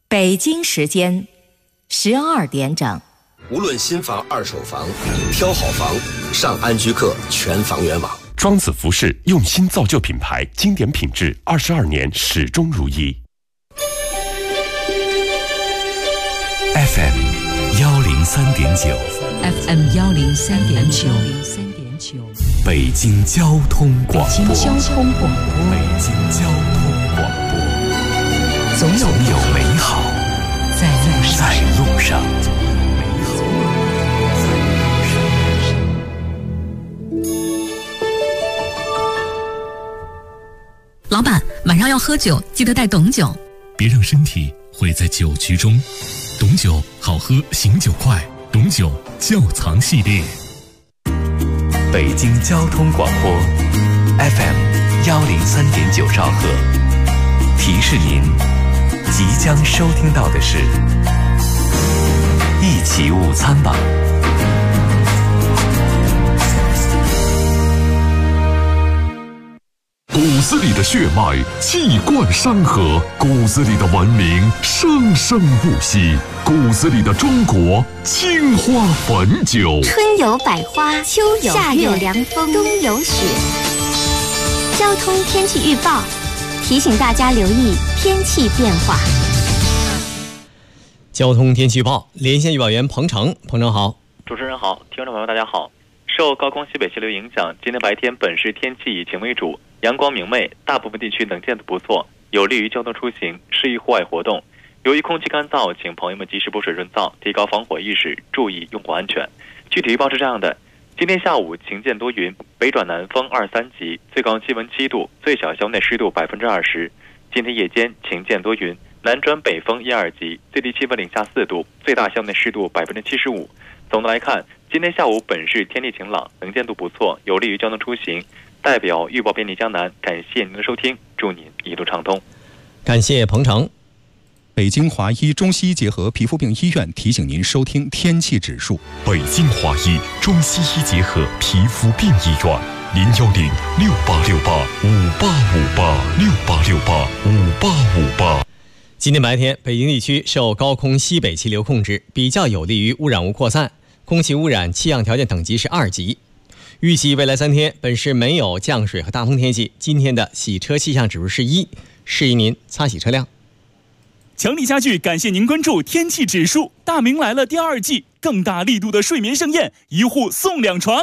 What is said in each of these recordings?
北京时间12点整。 无论新房、二手房，挑好房，上安居客全房源网。 庄子服饰用心造就品牌，经典品质，22年始终如一。 FM 103.9 FM 103.9 北京交通广播。 北京交通广播。总有美好在路上。 老板，晚上要喝酒，记得带董酒。 别让身体毁在酒局中。董酒好喝，醒酒快。董酒窖藏系列。 北京交通广播 FM 103.9兆赫，提示您即将收听到的是一起午餐吧。 骨子里的血脉气贯山河，骨子里的文明生生不息，骨子里的中国青花汾酒。 春有百花，秋有夏有凉风，冬有雪。交通天气预报提醒大家留意天气变化。 交通天气预报，连线预报员彭程。彭程好。 主持人好，听众朋友大家好。受高空西北气流影响，今天白天本市天气以晴为主，阳光明媚，大部分地区能见度不错，有利于交通出行，适宜户外活动。由于空气干燥，请朋友们及时补水润燥，提高防火意识，注意用火安全。具体预报是这样的：今天下午晴间多云，北转南风2、3级，最高气温7度，最小校内湿度20%。今天夜间晴间多云，南转北风1、2级，最低气温零下4度，最大校内湿度75%。总的来看，今天下午本市天气晴朗，能见度不错，有利于交通出行。代表预报便利江南，感谢您的收听，祝您一路畅通。 感谢彭程。 北京华医中西医结合皮肤病医院提醒您收听天气指数。 北京华医中西医结合皮肤病医院，01068685868586858。 今天白天，北京地区受高空西北气流控制，比较有利于污染物扩散，空气污染气象条件等级是2级。预计未来3天，本市没有降水和大风天气。今天的洗车气象指数是1，适宜您擦洗车辆。 强力家具感谢您关注天气指数。大明来了第2季，更大力度的睡眠盛宴，1户送2床。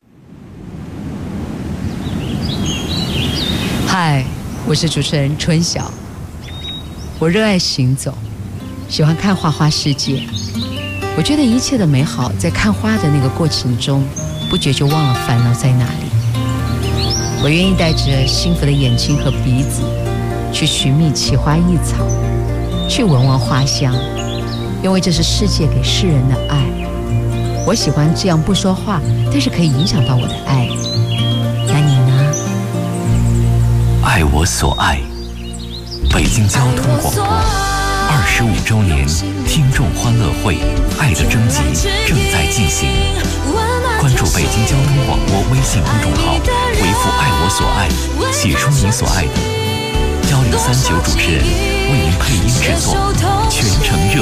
嗨，我是主持人春晓。我热爱行走，喜欢看花花世界。我觉得一切的美好在看花的那个过程中，不觉就忘了烦恼在哪里。我愿意带着幸福的眼睛和鼻子，去寻觅奇花异草，去闻闻花香，因为这是世界给世人的爱。我喜欢这样不说话，但是可以影响到我的爱。那你呢？ 爱我所爱。北京交通广播25周年听众欢乐会爱的征集正在进行，关注北京交通广播微信公众号，回复爱我所爱，写出你所爱的，1039主持人为您配音制作，全程热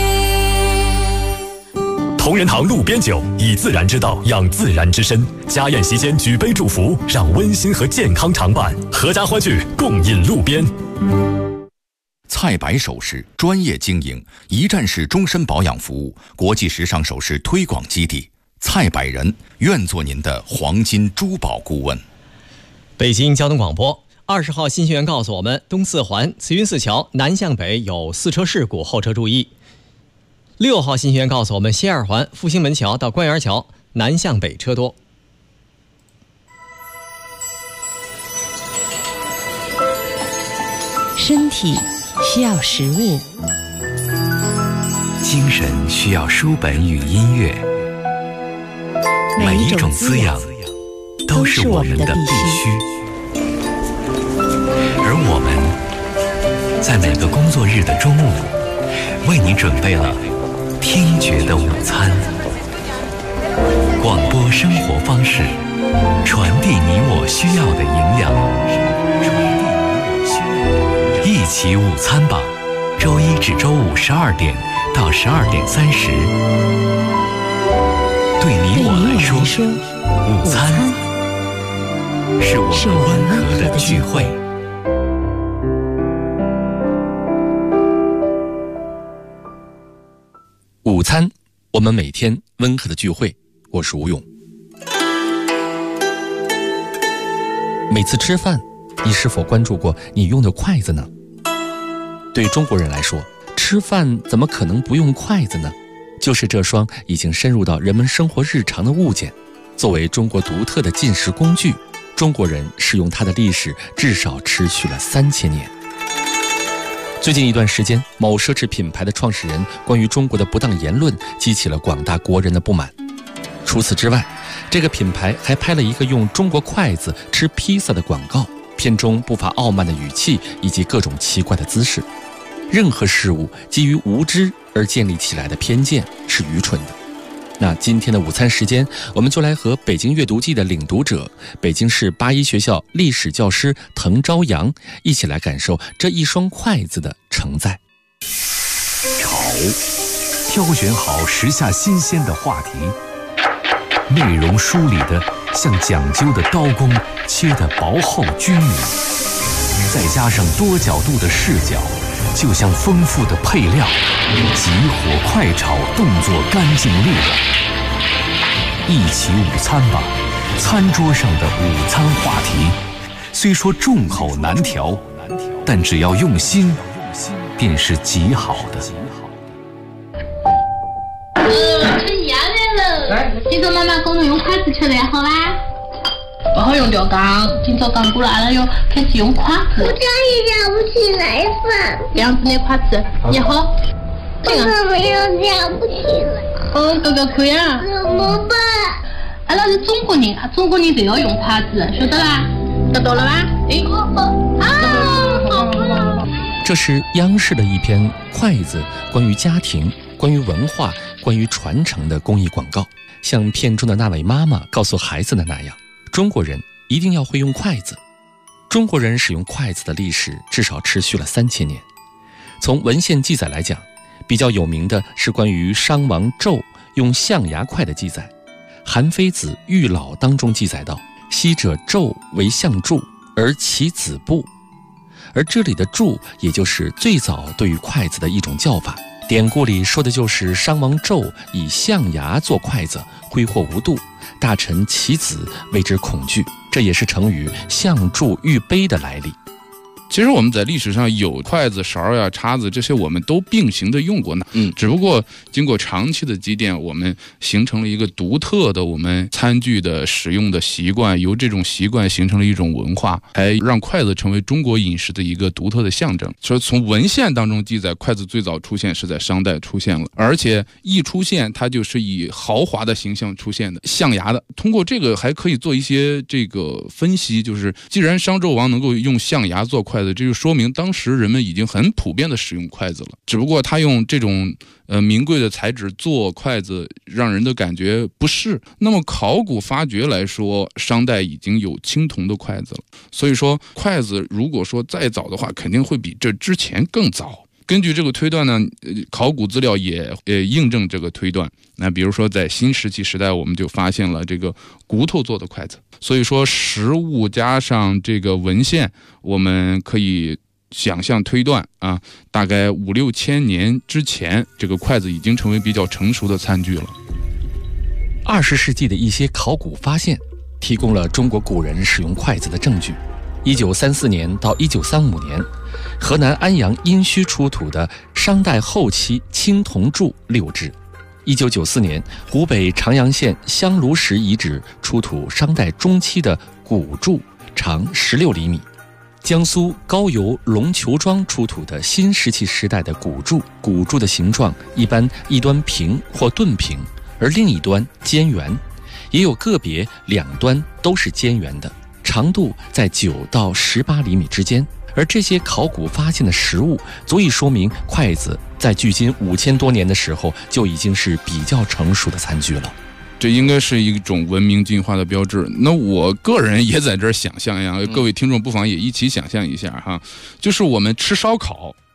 播。 同仁堂路边酒，以自然之道养自然之身。家宴席间举杯祝福，让温馨和健康常伴。合家欢聚，共饮路边。 蔡白首饰专业经营，一站式终身保养服务，国际时尚首饰推广基地。蔡百人愿做您的黄金珠宝顾问。 北京交通广播20号信息员告诉我们，东四环慈云寺桥南向北有4车事故，后车注意。6号信息员告诉我们，西二环复兴门桥到官园桥南向北车多。 身体需要食物， 精神需要书本与音乐，每一种滋养都是我们的必须。而我们在每个工作日的中午，为你准备了听觉的午餐。广播生活方式，传递你我需要的营养。一起午餐吧，周一至至周五12点到12点30。对你我来说，午餐是我们温和的聚会。 午餐，我们每天温和的聚会。我是吴勇。每次吃饭，你是否关注过你用的筷子呢？对中国人来说，吃饭怎么可能不用筷子呢？就是这双已经深入到人们生活日常的物件。作为中国独特的进食工具，中国人使用它的历史至少持续了3000年。最近一段时间，某奢侈品牌的创始人关于中国的不当言论激起了广大国人的不满。除此之外，这个品牌还拍了一个用中国筷子吃披萨的广告，片中不乏傲慢的语气以及各种奇怪的姿势。任何事物基于无知而建立起来的偏见是愚蠢的。那今天的午餐时间，我们就来和北京阅读季的领读者、北京市八一学校历史教师滕朝阳一起来感受这一双筷子的承载。 炒，挑选好时下新鲜的话题，内容梳理的像讲究的刀工，切得薄厚均匀，再加上多角度的视角，就像丰富的配料，急火快炒，动作干净利落。一起午餐吧，餐桌上的午餐话题，虽说众口难调，但只要用心，便是极好的。 吃鸭来了，今朝妈妈给我们用筷子吃的，好吧？不好用吊缸，今朝刚过来了哟，开始用筷子。 我家也夹不起来饭。 这样子的筷子也好。 我怎么又夹不起来？ 哥哥可以啊。 怎么办？ 俺那是中国人，中国人都要用筷子，晓得啦？得到了吧？哎，好棒！ 这是央视的一篇筷子关于家庭、关于文化、关于传承的公益广告，像片中的那位妈妈告诉孩子的那样，中国人一定要会用筷子。中国人使用筷子的历史至少持续了3000年。从文献记载来讲，比较有名的是关于商王纣用象牙筷的记载。韩非子《玉老》当中记载到，昔者纣为象柱，而其子布。而这里的柱也就是最早对于筷子的一种叫法。典故里说的就是商王纣以象牙做筷子，挥霍无度，大臣其子为之恐惧，这也是成语象柱玉杯的来历。 其实我们在历史上有筷子、勺呀、叉子，这些我们都并行的用过呢。只不过经过长期的积淀，我们形成了一个独特的我们餐具的使用的习惯，由这种习惯形成了一种文化，还让筷子成为中国饮食的一个独特的象征。所以从文献当中记载，筷子最早出现是在商代出现了，而且一出现它就是以豪华的形象出现的，象牙的。通过这个还可以做一些这个分析，就是既然商纣王能够用象牙做筷子，这就说明当时人们已经很普遍的使用筷子了，只不过他用这种名贵的材质做筷子，让人的感觉不适。那么考古发掘来说，商代已经有青铜的筷子了，所以说筷子如果说再早的话，肯定会比这之前更早。根据这个推断呢，考古资料也印证这个推断。那比如说在新石器时代，我们就发现了这个骨头做的筷子。所以说实物加上这个文献，我们可以想象推断啊，大概5、6千年之前，这个筷子已经成为比较成熟的餐具了。 20世纪的一些考古发现提供了中国古人使用筷子的证据。1934年到1935年，河南安阳殷墟出土的商代后期青铜柱6只。1994年，湖北长阳县香炉石遗址出土商代中期的骨柱，长16厘米。江苏高邮龙虬庄出土的新石器时代的骨柱，骨柱的形状一般一端平或钝平，而另一端尖圆，也有个别两端都是尖圆的，长度在9到18厘米之间。而这些考古发现的实物足以说明筷子在距今5000多年的时候就已经是比较成熟的餐具了。 这应该是一种文明进化的标志。那我个人也在这儿想象呀，各位听众不妨也一起想象一下哈，就是我们吃烧烤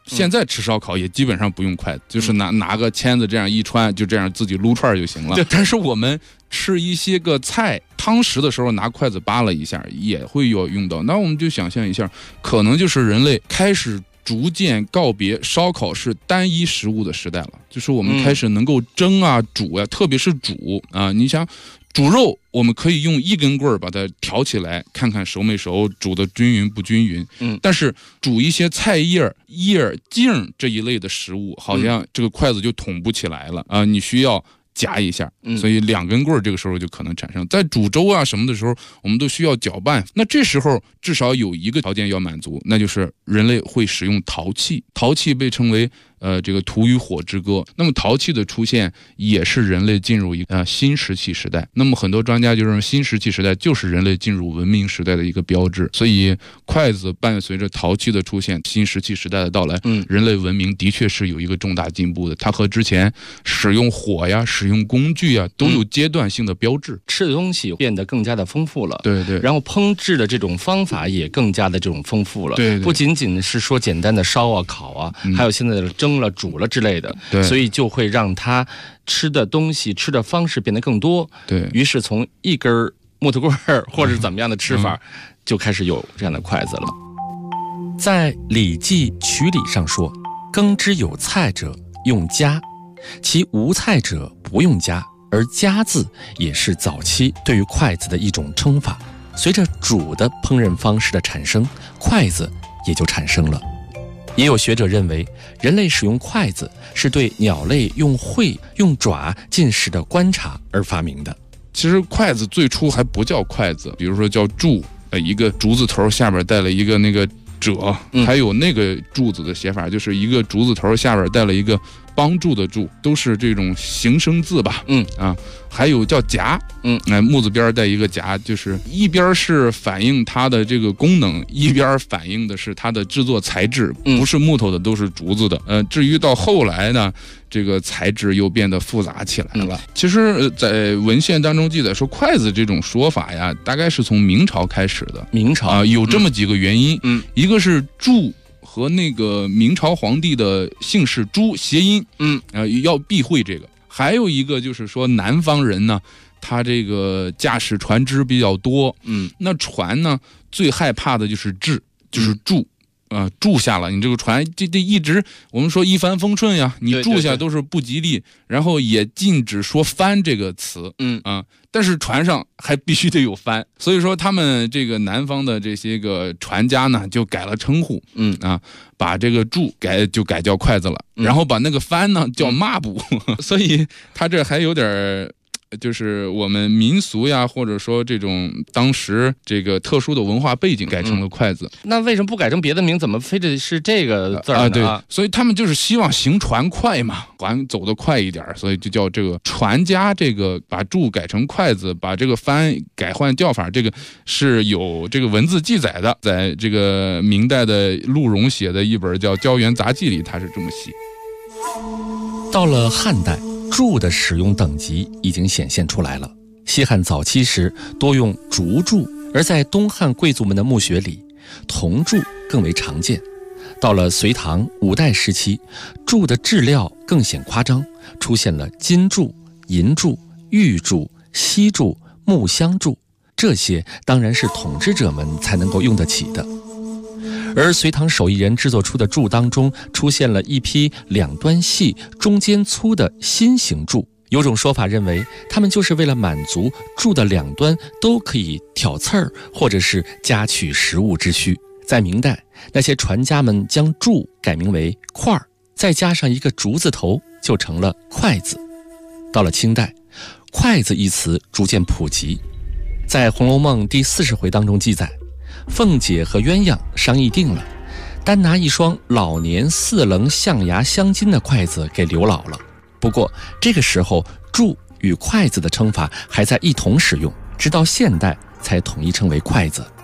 现在吃烧烤也基本上不用筷子，就是拿个签子这样一穿，就这样自己撸串就行了。但是我们吃一些个菜汤食的时候拿筷子扒拉一下也会要用到，那我们就想象一下，可能就是人类开始逐渐告别烧烤是单一食物的时代了，就是我们开始能够蒸啊煮啊，特别是煮啊，你想煮肉我们可以用一根棍儿把它挑起来看看熟没熟，煮的均匀不均匀，但是煮一些菜叶茎这一类的食物好像这个筷子就捅不起来了啊，你需要夹一下，所以2根棍儿这个时候就可能产生。在煮粥啊什么的时候我们都需要搅拌，那这时候至少有一个条件要满足，那就是人类会使用陶器。陶器被称为这个土与火之歌。那么陶器的出现也是人类进入一个新石器时代。那么很多专家就认为新石器时代就是人类进入文明时代的一个标志。所以筷子伴随着陶器的出现，新石器时代的到来，人类文明的确是有一个重大进步的。它和之前使用火呀、使用工具啊都有阶段性的标志。 吃的东西变得更加的丰富了， 对对， 然后烹制的这种方法也更加的这种丰富了，对，不仅仅是说简单的烧啊、烤啊，还有现在的蒸了、煮了之类的，对，所以就会让它吃的东西、吃的方式变得更多。对，于是从一根木头棍儿或者怎么样的吃法，就开始有这样的筷子了。在《礼记·曲礼》上说：“羹之有菜者，用夹；其无菜者，不用夹。”而夹字也是早期对于筷子的一种称法。随着煮的烹饪方式的产生，筷子也就产生了。也有学者认为，人类使用筷子是对鸟类用喙、用爪进食的观察而发明的。 其实筷子最初还不叫筷子，比如说叫柱，一个竹字头下边带了一个那个褶，还有那个柱子的写法，就是一个竹字头下边带了一个帮助的助，都是这种形声字吧。还有叫夹，木字边带一个夹，就是一边是反映它的这个功能，一边反映的是它的制作材质，不是木头的都是竹子的。至于到后来呢，这个材质又变得复杂起来了。其实在文献当中记载说，筷子这种说法呀，大概是从明朝开始的。明朝有这么几个原因，一个是柱和那个明朝皇帝的姓氏朱谐音，要避讳这个。还有一个就是说，南方人呢，他这个驾驶船只比较多，那船呢最害怕的就是治，就是住。住下了，你这个船这一直我们说一帆风顺呀，你住下都是不吉利，然后也禁止说帆这个词，但是船上还必须得有帆，所以说他们这个南方的这些个船家呢就改了称呼，把这个柱改叫筷子了，然后把那个帆呢叫抹布，所以他这还有点就是我们民俗呀，或者说这种当时这个特殊的文化背景改成了筷子。 那为什么不改成别的名？怎么非得是这个字呢？ 对，所以他们就是希望行船快嘛，船走得快一点，所以就叫这个船家这个把柱改成筷子，把这个帆改换叫法，这个是有这个文字记载的，在这个明代的陆荣写的一本叫《胶原杂记》里，他是这么写。 到了汉代，柱的使用等级已经显现出来了。西汉早期时多用竹柱，而在东汉贵族们的墓穴里，铜柱更为常见。到了隋唐、五代时期，柱的质料更显夸张，出现了金柱、银柱、玉柱、锡柱、木镶柱，这些当然是统治者们才能够用得起的。而隋唐手艺人制作出的柱当中，出现了一批两端细、中间粗的新型柱。有种说法认为，他们就是为了满足柱的两端都可以挑刺儿，或者是夹取食物之需。在明代，那些船家们将柱改名为筷儿，再加上一个竹字头，就成了筷子。到了清代，筷子一词逐渐普及。在《红楼梦》第40回当中记载，凤姐和鸳鸯商议定了，单拿一双老年4棱象牙镶金的筷子给刘姥了。不过这个时候，柱与筷子的称法还在一同使用，直到现代才统一称为筷子。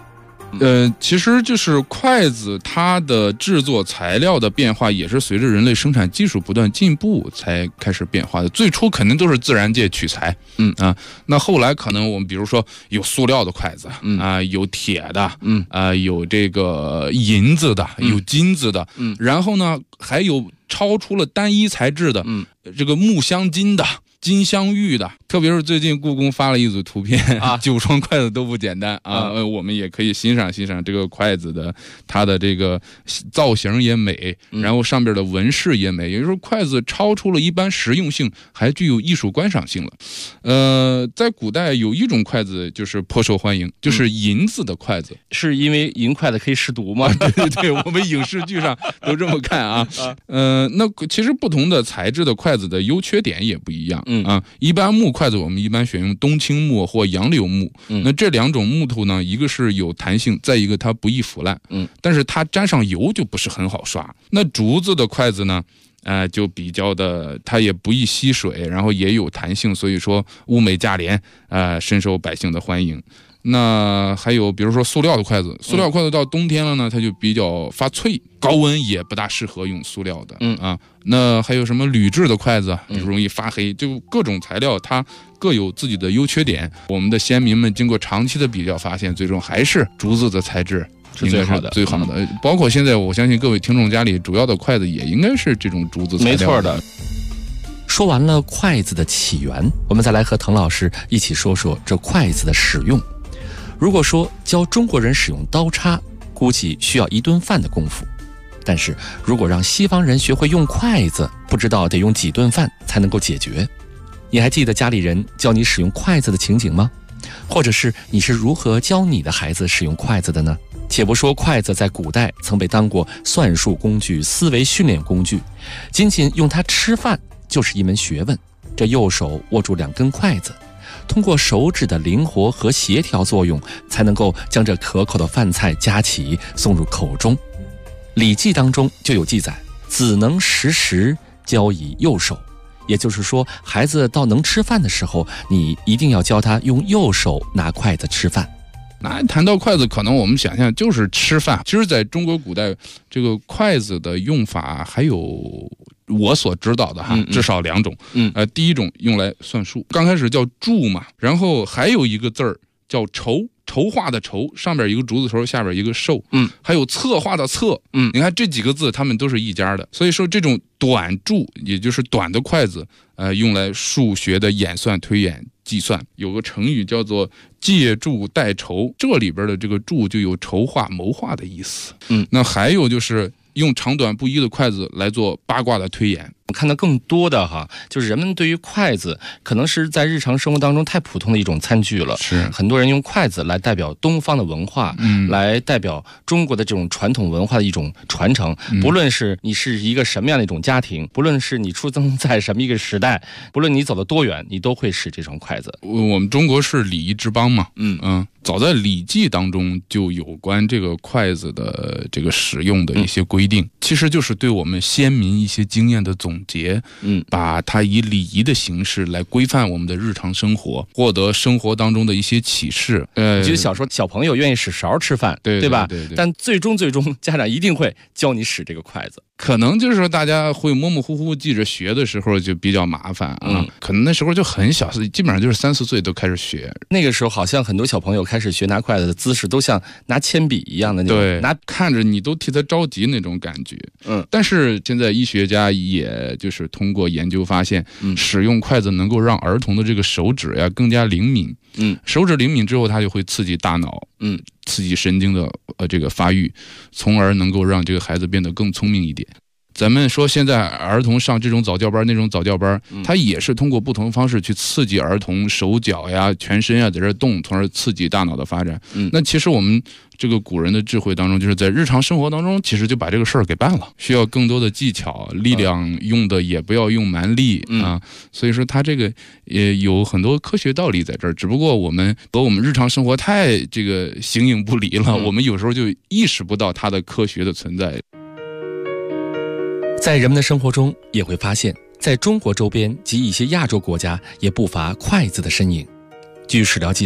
其实就是筷子它的制作材料的变化，也是随着人类生产技术不断进步才开始变化的。最初肯定都是自然界取材，那后来可能我们比如说有塑料的筷子，有铁的，有这个银子的，有金子的，然后呢还有超出了单一材质的，这个木镶金的。金镶玉的，特别是最近故宫发了一组图片，9双筷子都不简单啊！我们也可以欣赏欣赏这个筷子的，它的这个造型也美，然后上边的纹饰也美。也就是说，筷子超出了一般实用性，还具有艺术观赏性了。在古代有一种筷子就是颇受欢迎，就是银子的筷子， 是因为银筷子可以试毒吗？ 对，我们影视剧上都这么看啊。那其实不同的材质的筷子的优缺点也不一样。一般木筷子我们一般选用冬青木或杨柳木，那这两种木头呢，一个是有弹性，再一个它不易腐烂，但是它沾上油就不是很好刷。那竹子的筷子呢，就比较的，它也不易吸水，然后也有弹性，所以说物美价廉，深受百姓的欢迎。那还有比如说塑料的筷子，塑料筷子到冬天了呢，它就比较发脆，高温也不大适合用塑料的。那还有什么铝制的筷子，容易发黑，就各种材料它各有自己的优缺点。我们的先民们经过长期的比较发现，最终还是竹子的材质是最好的，最好的。包括现在我相信各位听众家里主要的筷子也应该是这种竹子材料。 没错的。说完了筷子的起源，我们再来和滕老师一起说说这筷子的使用。如果说教中国人使用刀叉，估计需要1顿饭的功夫，但是如果让西方人学会用筷子，不知道得用几顿饭才能够解决。你还记得家里人教你使用筷子的情景吗？或者是你是如何教你的孩子使用筷子的呢？且不说筷子在古代曾被当作算术工具、思维训练工具，仅仅用它吃饭就是一门学问。这右手握住2根筷子，通过手指的灵活和协调作用，才能够将这可口的饭菜夹起送入口中。《礼记》当中就有记载，子能食时，教以右手。也就是说，孩子到能吃饭的时候，你一定要教他用右手拿筷子吃饭。 那谈到筷子，可能我们想象就是吃饭。其实在中国古代，这个筷子的用法还有我所知道的至少2种。第一种用来算数，刚开始叫注嘛，然后还有一个字儿叫筹，筹划的筹，上边一个竹字头，下边一个寿。还有策划的策。你看这几个字，他们都是一家的。所以说这种短注，也就是短的筷子，用来数学的演算、推演、计算。有个成语叫做借助代筹，这里边的这个注就有筹划、谋划的意思。那还有就是用长短不一的筷子来做八卦的推演。 我看到更多的就是人们对于筷子可能是在日常生活当中太普通的一种餐具了。 是很多人用筷子来代表东方的文化，来代表中国的这种传统文化的一种传承。不论是你是一个什么样的一种家庭，不论是你出生在什么一个时代，不论你走得多远，你都会使这双筷子。 我们中国是礼仪之邦嘛，早在《礼记》当中就有关这个筷子的这个使用的一些规定，其实就是对我们先民一些经验的总结，把它以礼仪的形式来规范我们的日常生活，获得生活当中的一些启示。 我记得小时候小朋友愿意使勺吃饭，对吧？ 对。 但最终家长一定会教你使这个筷子。 可能就是说大家会模模糊糊记着学的时候就比较麻烦可能那时候就很小，基本上就是3、4岁都开始学。 那个时候好像很多小朋友开始学拿筷子的姿势都像拿铅笔一样的那种， 对，看着你都替他着急那种感觉。但是现在医学家也就是通过研究发现，使用筷子能够让儿童的这个手指呀更加灵敏。手指灵敏之后，它就会刺激大脑，刺激神经的这个发育，从而能够让这个孩子变得更聪明一点。咱们说现在儿童上这种早教班那种早教班，它也是通过不同方式去刺激儿童手脚呀、全身呀在这动，从而刺激大脑的发展。那其实我们这个古人的智慧当中，就是在日常生活当中，其实就把这个事儿给办了。需要更多的技巧，力量用的也不要用蛮力所以说它这个也有很多科学道理在这儿。只不过我们和我们日常生活太这个形影不离了，我们有时候就意识不到它的科学的存在。 在人们的生活中也会发现，在中国周边及一些亚洲国家也不乏筷子的身影。据史料记载，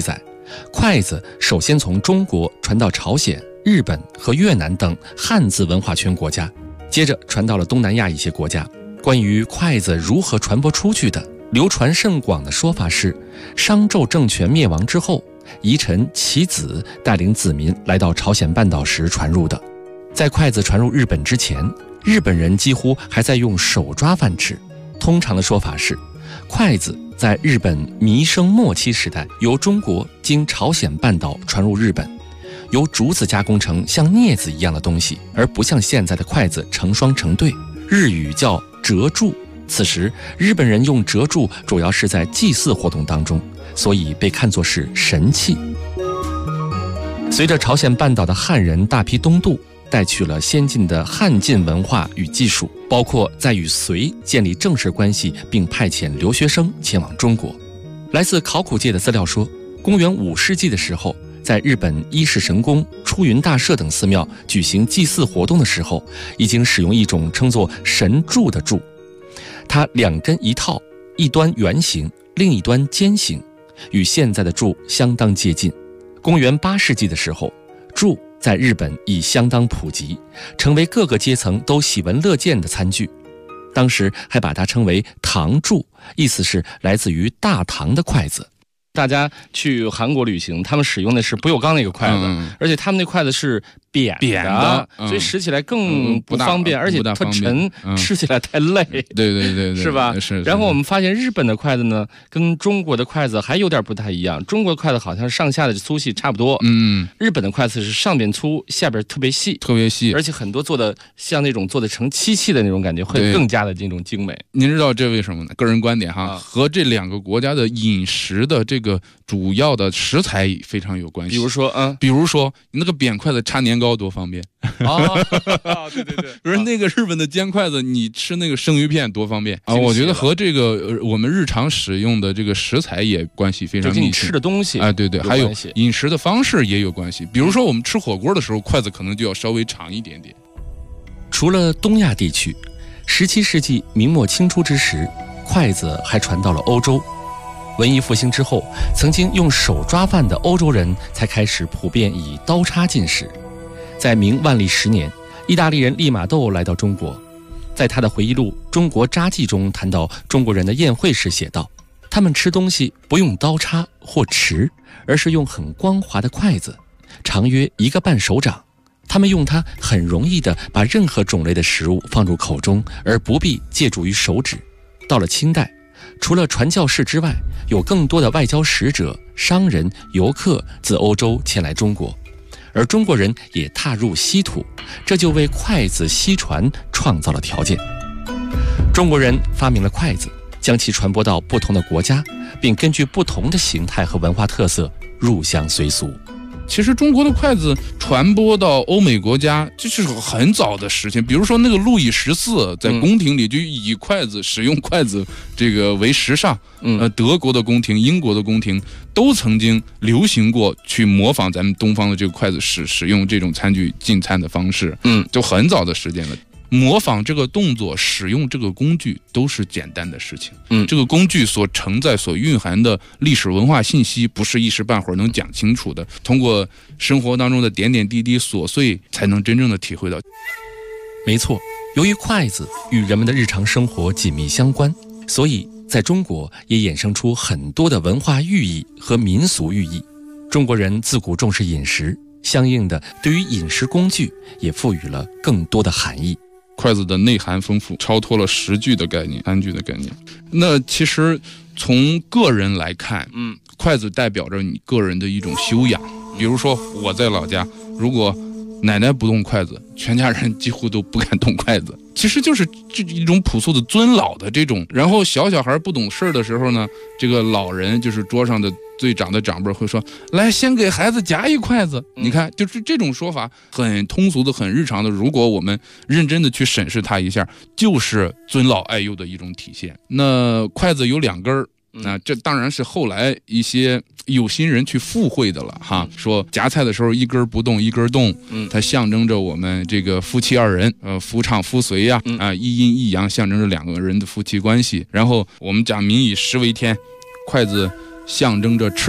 筷子首先从中国传到朝鲜、日本和越南等汉字文化圈国家，接着传到了东南亚一些国家。关于筷子如何传播出去的，流传甚广的说法是，商纣政权灭亡之后，遗臣其子带领子民来到朝鲜半岛时传入的。在筷子传入日本之前，日本人几乎还在用手抓饭吃。通常的说法是，筷子在日本弥生末期时代由中国经朝鲜半岛传入日本，由竹子加工成像镊子一样的东西，而不像现在的筷子成双成对。日语叫折柱，此时日本人用折柱主要是在祭祀活动当中，所以被看作是神器。随着朝鲜半岛的汉人大批东渡，带去了先进的汉晋文化与技术，包括在与隋建立正式关系，并派遣留学生前往中国。来自考古界的资料说，公元5世纪的时候，在日本伊势神宫、出云大社等寺庙举行祭祀活动的时候，已经使用一种称作神柱的柱，它2针一套，一端圆形，另一端尖形，与现在的柱相当接近。公元8世纪的时候，柱在日本已相当普及，成为各个阶层都喜闻乐见的餐具。当时还把它称为唐柱，意思是来自于大唐的筷子。大家去韩国旅行，他们使用的是不锈钢那个筷子，而且他们那筷子是扁的，所以拾起来更不方便，而且特沉，吃起来太累。 对， 是吧？ 是。 然后我们发现日本的筷子呢，跟中国的筷子还有点不太一样。中国的筷子好像上下的粗细差不多，日本的筷子是上边粗，下边特别细，而且很多做的像那种做的成漆器的那种感觉，会更加的这种精美。 您知道这为什么呢？个人观点哈，和这2个国家的饮食的这个主要的食材非常有关系。比如说你那个扁筷子插年糕多方便对。比如那个日本的尖筷子，你吃那个生鱼片多方便啊！我觉得和这个我们日常使用的这个食材也关系非常密切。 你吃的东西对，还有饮食的方式也有关系。比如说我们吃火锅的时候，筷子可能就要稍微长一点点。 除了东亚地区，17世纪明末清初之时，筷子还传到了欧洲。文艺复兴之后，曾经用手抓饭的欧洲人才开始普遍以刀叉进食。在明万历10年，意大利人利玛窦来到中国，在他的回忆录《中国札记》中谈到中国人的宴会时写道，他们吃东西不用刀叉或匙，而是用很光滑的筷子，长约1个半手掌。他们用它很容易地把任何种类的食物放入口中，而不必借助于手指。到了清代，除了传教士之外，有更多的外交使者、商人、游客自欧洲前来中国，而中国人也踏入稀土，这就为筷子西传创造了条件。中国人发明了筷子，将其传播到不同的国家，并根据不同的形态和文化特色入乡随俗。 其实中国的筷子传播到欧美国家，这是很早的事情。比如说那个路易14在宫廷里就以使用筷子这个为时尚。德国的宫廷、英国的宫廷都曾经流行过去模仿咱们东方的这个筷子使用这种餐具进餐的方式。就很早的时间了。模仿这个动作，使用这个工具都是简单的事情。这个工具所承载、所蕴含的历史文化信息，不是一时半会儿能讲清楚的。通过生活当中的点点滴滴琐碎，才能真正的体会到。 没错，由于筷子与人们的日常生活紧密相关，所以在中国也衍生出很多的文化寓意和民俗寓意。中国人自古重视饮食，相应的，对于饮食工具也赋予了更多的含义。 筷子的内涵丰富，超脱了食具的概念、餐具的概念。那其实从个人来看，筷子代表着你个人的一种修养。比如说我在老家，如果奶奶不动筷子，全家人几乎都不敢动筷子。其实就是一种朴素的尊老的这种。然后小孩不懂事的时候呢，这个老人就是桌上的最长的长辈会说，来先给孩子夹一筷子。你看，就是这种说法很通俗的、很日常的，如果我们认真的去审视它一下，就是尊老爱幼的一种体现。那筷子有2根儿，那这当然是后来一些有心人去附会的了哈。说夹菜的时候1根不动1根动，它象征着我们这个夫妻2人，夫唱妇随呀，一阴一阳，象征着2个人的夫妻关系。然后我们讲民以食为天，筷子象征着吃饭，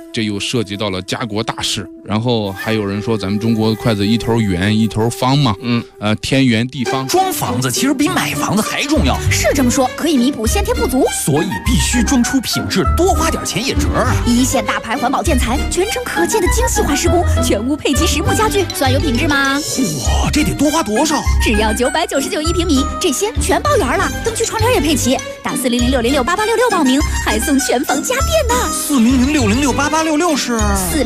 这又涉及到了家国大事。然后还有人说咱们中国筷子一头圆一头方嘛，天圆地方。 装房子其实比买房子还重要， 是这么说，可以弥补先天不足， 所以必须装出品质，多花点钱也值啊。 一线大牌环保建材，全程可见的精细化施工，全屋配齐实木家具，算有品质吗？ 哇，这得多花多少？ 只要999一平米，这些全包圆了，灯区窗帘也配齐。打40060688866报名，还送全房家电呢。 40060688866是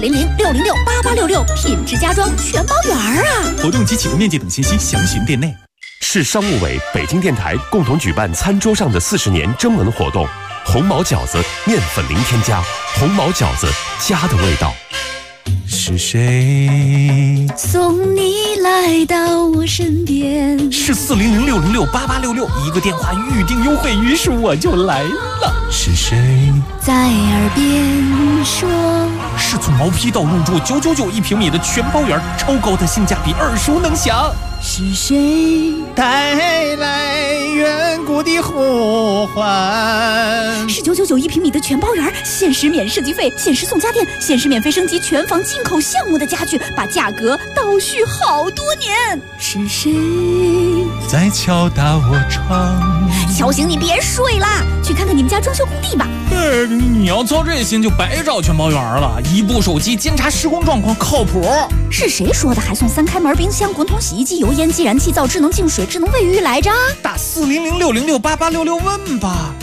40060688866，品质家装全包圆啊！ 活动及起步面积等信息详询店内。 市商务委、北京电台共同举办餐桌上的40年征文活动，红毛饺子面粉零添加，红毛饺子家的味道。 是谁送你来到我身边？ 是40060688866，一个电话预定优惠，于是我就来了。是谁在耳边说？ 是从毛坯到入住999一平米的全包圆，超高的性价比，耳熟能详。 是谁带来远古的呼唤？ 是999一平米的全包圆，限时免设计费，限时送家电，限时免费升级全房进口项目的家具，把价格倒叙好多年。是谁在敲打我窗？ 小醒，你别睡啦，去看看你们家装修工地吧。 你要操这心就白找全包圆了，一部手机监察施工状况，靠谱。 是谁说的还送3开门冰箱、滚筒洗衣机、油烟机、燃气灶、智能净水、智能卫浴来着？ 打40060688866问吧。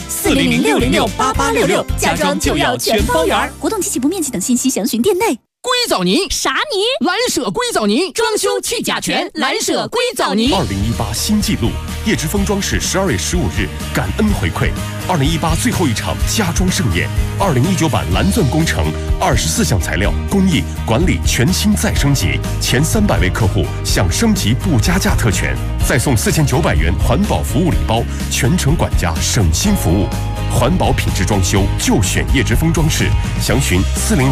40060688866，家装就要全包圆。活动及起步面积等信息详询店内。 硅藻泥啥泥？ 蓝舍硅藻泥，装修去甲醛，蓝舍硅藻泥。 2018新纪录，叶之峰装饰12月15日感恩回馈，2018最后一场家装盛宴，2019版蓝钻工程，24项材料工艺管理全新再升级，前300位客户享升级不加价特权，再送4900元环保服务礼包，全程管家省心服务。环保品质装修就选叶之峰装饰，详询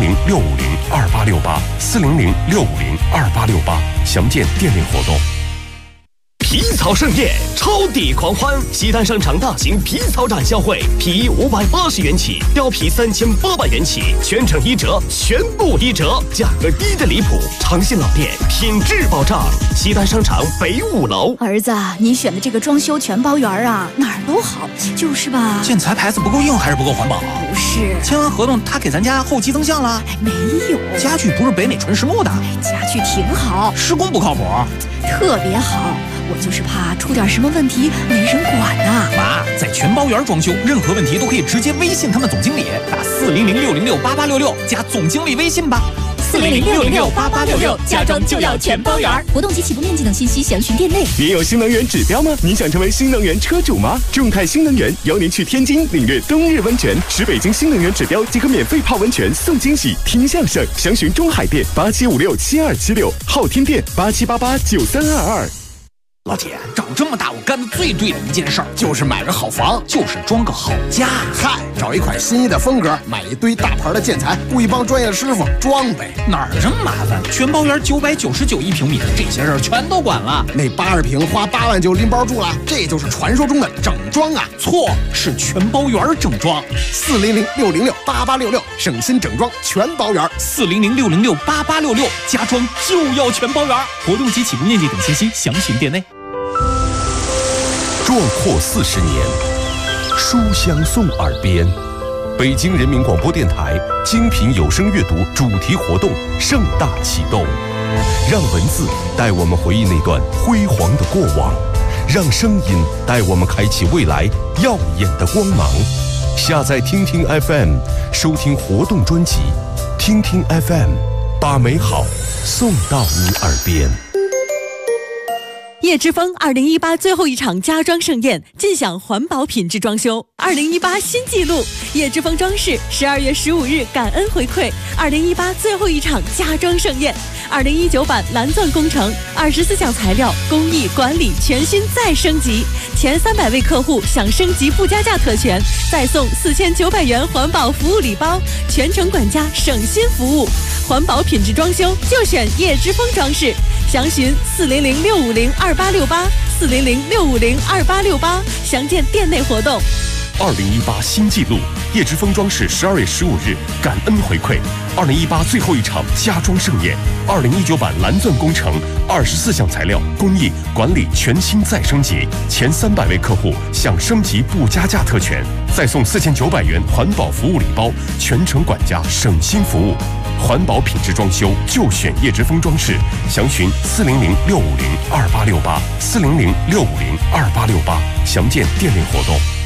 400-650-2868，400-650-2868，详见店内活动。 皮草盛宴，超抵狂欢！西单商场大型皮草展销会，皮衣580元起，貂皮3800元起，全程1折，全部1折，价格低的离谱。长信老店，品质保障。西单商场北5楼。 儿子，你选的这个装修全包圆啊，哪儿都好，就是吧？ 建材牌子不够硬还是不够环保？ 不是， 签完合同他给咱家后期增项了？ 没有， 家具不是北美纯实木的。 家具挺好， 施工不靠谱， 特别好。我就是怕出点什么问题没人管呐。 妈，在全包圆装修，任何问题都可以直接微信他们总经理，打400-606-8866加总经理微信吧。 400-606-8866，家装就要全包圆。活动及起步面积等信息详询店内。 您有新能源指标吗？您想成为新能源车主吗？众泰新能源邀您去天津领略冬日温泉，持北京新能源指标即可免费泡温泉送惊喜，听相声。详询中海店87567276，昊天店87889322。 老铁，长这么大我干的最对的一件事儿，就是买个好房，就是装个好家。 嗨，找一款心仪的风格，买一堆大牌的建材，雇一帮专业的师傅装呗。 哪儿这么麻烦？全包圆999一平米的这些事儿全都管了。 那80平花8万就拎包住了，这就是传说中的整装啊！ 错，是全包圆整装。 400-606-8866，省心整装全包圆。 400-606-8866，家装就要全包圆。活动及起步面积等信息详询店内。 壮阔40年，书香送耳边。北京人民广播电台精品有声阅读主题活动盛大启动，让文字带我们回忆那段辉煌的过往，让声音带我们开启未来耀眼的光芒。下载听听 FM， 收听活动专辑，听听 FM， 把美好送到你耳边。 叶之峰2018最后一场家装盛宴，尽享环保品质装修。2018新纪录，叶之峰装饰12月15日感恩回馈2018最后一场家装盛宴。2019版蓝钻工程，24项材料工艺管理全新再升级，前300位客户享升级不加价特权，再送4900元环保服务礼包，全程管家省心服务。环保品质装修就选叶之峰装饰，详询400-650-2868，400-650-2868，详见店内活动。 2018新纪录，叶之峰装饰12月15日感恩回馈，2018最后一场家装盛宴，2019版蓝钻工程24项材料工艺管理全新再升级，前300位客户享升级不加价特权，再送4900元环保服务礼包，全程管家省心服务。环保品质装修就选叶之峰装饰，详询400-650-2868，400-650-2868，详见店内活动。